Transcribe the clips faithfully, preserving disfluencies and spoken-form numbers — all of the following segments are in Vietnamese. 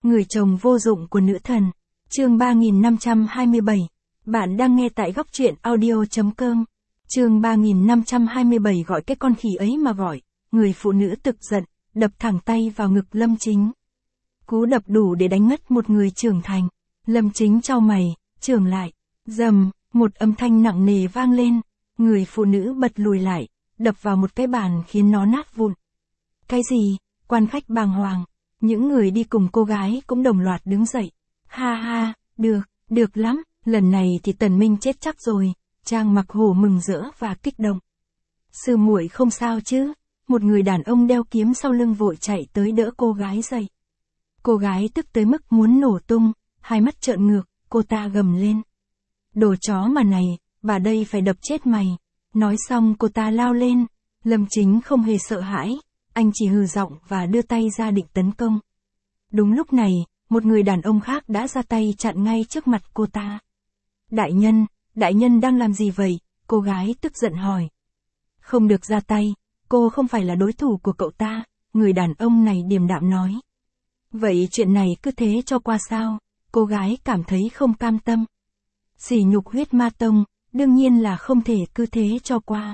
Người chồng vô dụng của nữ thần. Chương ba nghìn năm trăm hai mươi bảy. Bạn đang nghe tại góc truyện audio chấm com. Chương ba nghìn năm trăm hai mươi bảy gọi cái con khỉ ấy mà gọi. Người phụ nữ tức giận, đập thẳng tay vào ngực Lâm Chính. Cú đập đủ để đánh ngất một người trưởng thành. Lâm Chính chau mày, chưởng lại. Dầm, một âm thanh nặng nề vang lên. Người phụ nữ bật lùi lại, đập vào một cái bàn khiến nó nát vụn. Cái gì? Quan khách bàng hoàng. Những người đi cùng cô gái cũng đồng loạt đứng dậy. Ha ha, được, được lắm, lần này thì Tần Minh chết chắc rồi. Trang Mặc Hổ mừng rỡ và kích động. Sư muội không sao chứ? Một người đàn ông đeo kiếm sau lưng vội chạy tới đỡ cô gái dậy. Cô gái tức tới mức muốn nổ tung, hai mắt trợn ngược, cô ta gầm lên. Đồ chó mà này, bà đây phải đập chết mày. Nói xong cô ta lao lên. Lâm Chính không hề sợ hãi, anh chỉ hừ giọng và đưa tay ra định tấn công. Đúng lúc này, một người đàn ông khác đã ra tay chặn ngay trước mặt cô ta. Đại nhân, đại nhân đang làm gì vậy? Cô gái tức giận hỏi. Không được ra tay, cô không phải là đối thủ của cậu ta, người đàn ông này điềm đạm nói. Vậy chuyện này cứ thế cho qua sao? Cô gái cảm thấy không cam tâm. Sỉ nhục Huyết Ma Tông, đương nhiên là không thể cứ thế cho qua.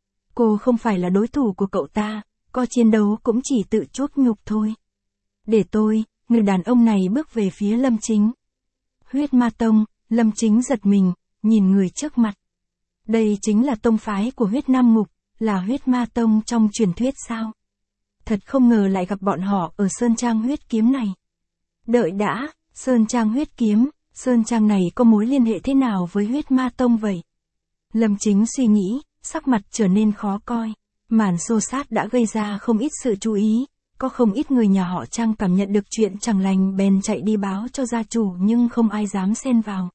Cô không phải là đối thủ của cậu ta, có chiến đấu cũng chỉ tự chuốc nhục thôi. Để tôi, người đàn ông này bước về phía Lâm Chính. Huyết Ma Tông, Lâm Chính giật mình, nhìn người trước mặt. Đây chính là tông phái của Huyết Nam Ngục, là Huyết Ma Tông trong truyền thuyết sao? Thật không ngờ lại gặp bọn họ ở Sơn Trang Huyết Kiếm này. Đợi đã, Sơn Trang Huyết Kiếm, Sơn Trang này có mối liên hệ thế nào với Huyết Ma Tông vậy? Lâm Chính suy nghĩ, sắc mặt trở nên khó coi. Màn xô xát đã gây ra không ít sự chú ý, có không ít người nhà họ Trang cảm nhận được chuyện chẳng lành bèn chạy đi báo cho gia chủ nhưng không ai dám xen vào.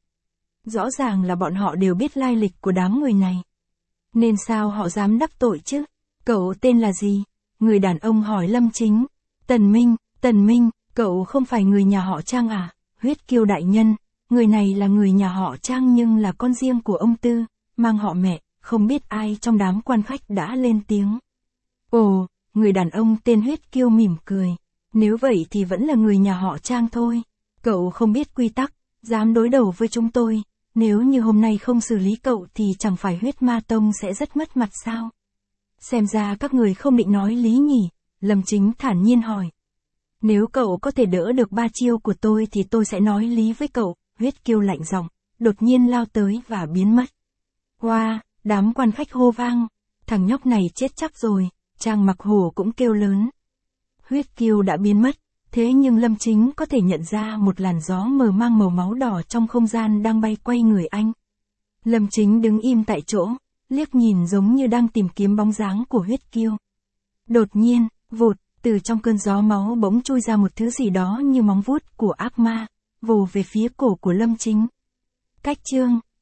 Rõ ràng là bọn họ đều biết lai lịch của đám người này. Nên sao họ dám đắc tội chứ? Cậu tên là gì? Người đàn ông hỏi Lâm Chính. Tần Minh, Tần Minh, cậu không phải người nhà họ Trang à? Huyết Kiêu đại nhân, người này là người nhà họ Trang nhưng là con riêng của ông Tư, mang họ mẹ. Không biết ai trong đám quan khách đã lên tiếng. Ồ, người đàn ông tên Huyết Kiêu mỉm cười. Nếu vậy thì vẫn là người nhà họ Trang thôi. Cậu không biết quy tắc, dám đối đầu với chúng tôi. Nếu như hôm nay không xử lý cậu thì chẳng phải Huyết Ma Tông sẽ rất mất mặt sao? Xem ra các người không định nói lý nhỉ? Lâm Chính thản nhiên hỏi. Nếu cậu có thể đỡ được ba chiêu của tôi thì tôi sẽ nói lý với cậu. Huyết Kiêu lạnh giọng, đột nhiên lao tới và biến mất. Wow! Đám quan khách hô vang, thằng nhóc này chết chắc rồi, Trang Mặc Hổ cũng kêu lớn. Huyết Kiêu đã biến mất, thế nhưng Lâm Chính có thể nhận ra một làn gió mờ mang màu máu đỏ trong không gian đang bay quay người anh. Lâm Chính đứng im tại chỗ, liếc nhìn giống như đang tìm kiếm bóng dáng của Huyết Kiêu. Đột nhiên, vụt, từ trong cơn gió máu bỗng chui ra một thứ gì đó như móng vuốt của ác ma, vồ về phía cổ của Lâm Chính. Cách chương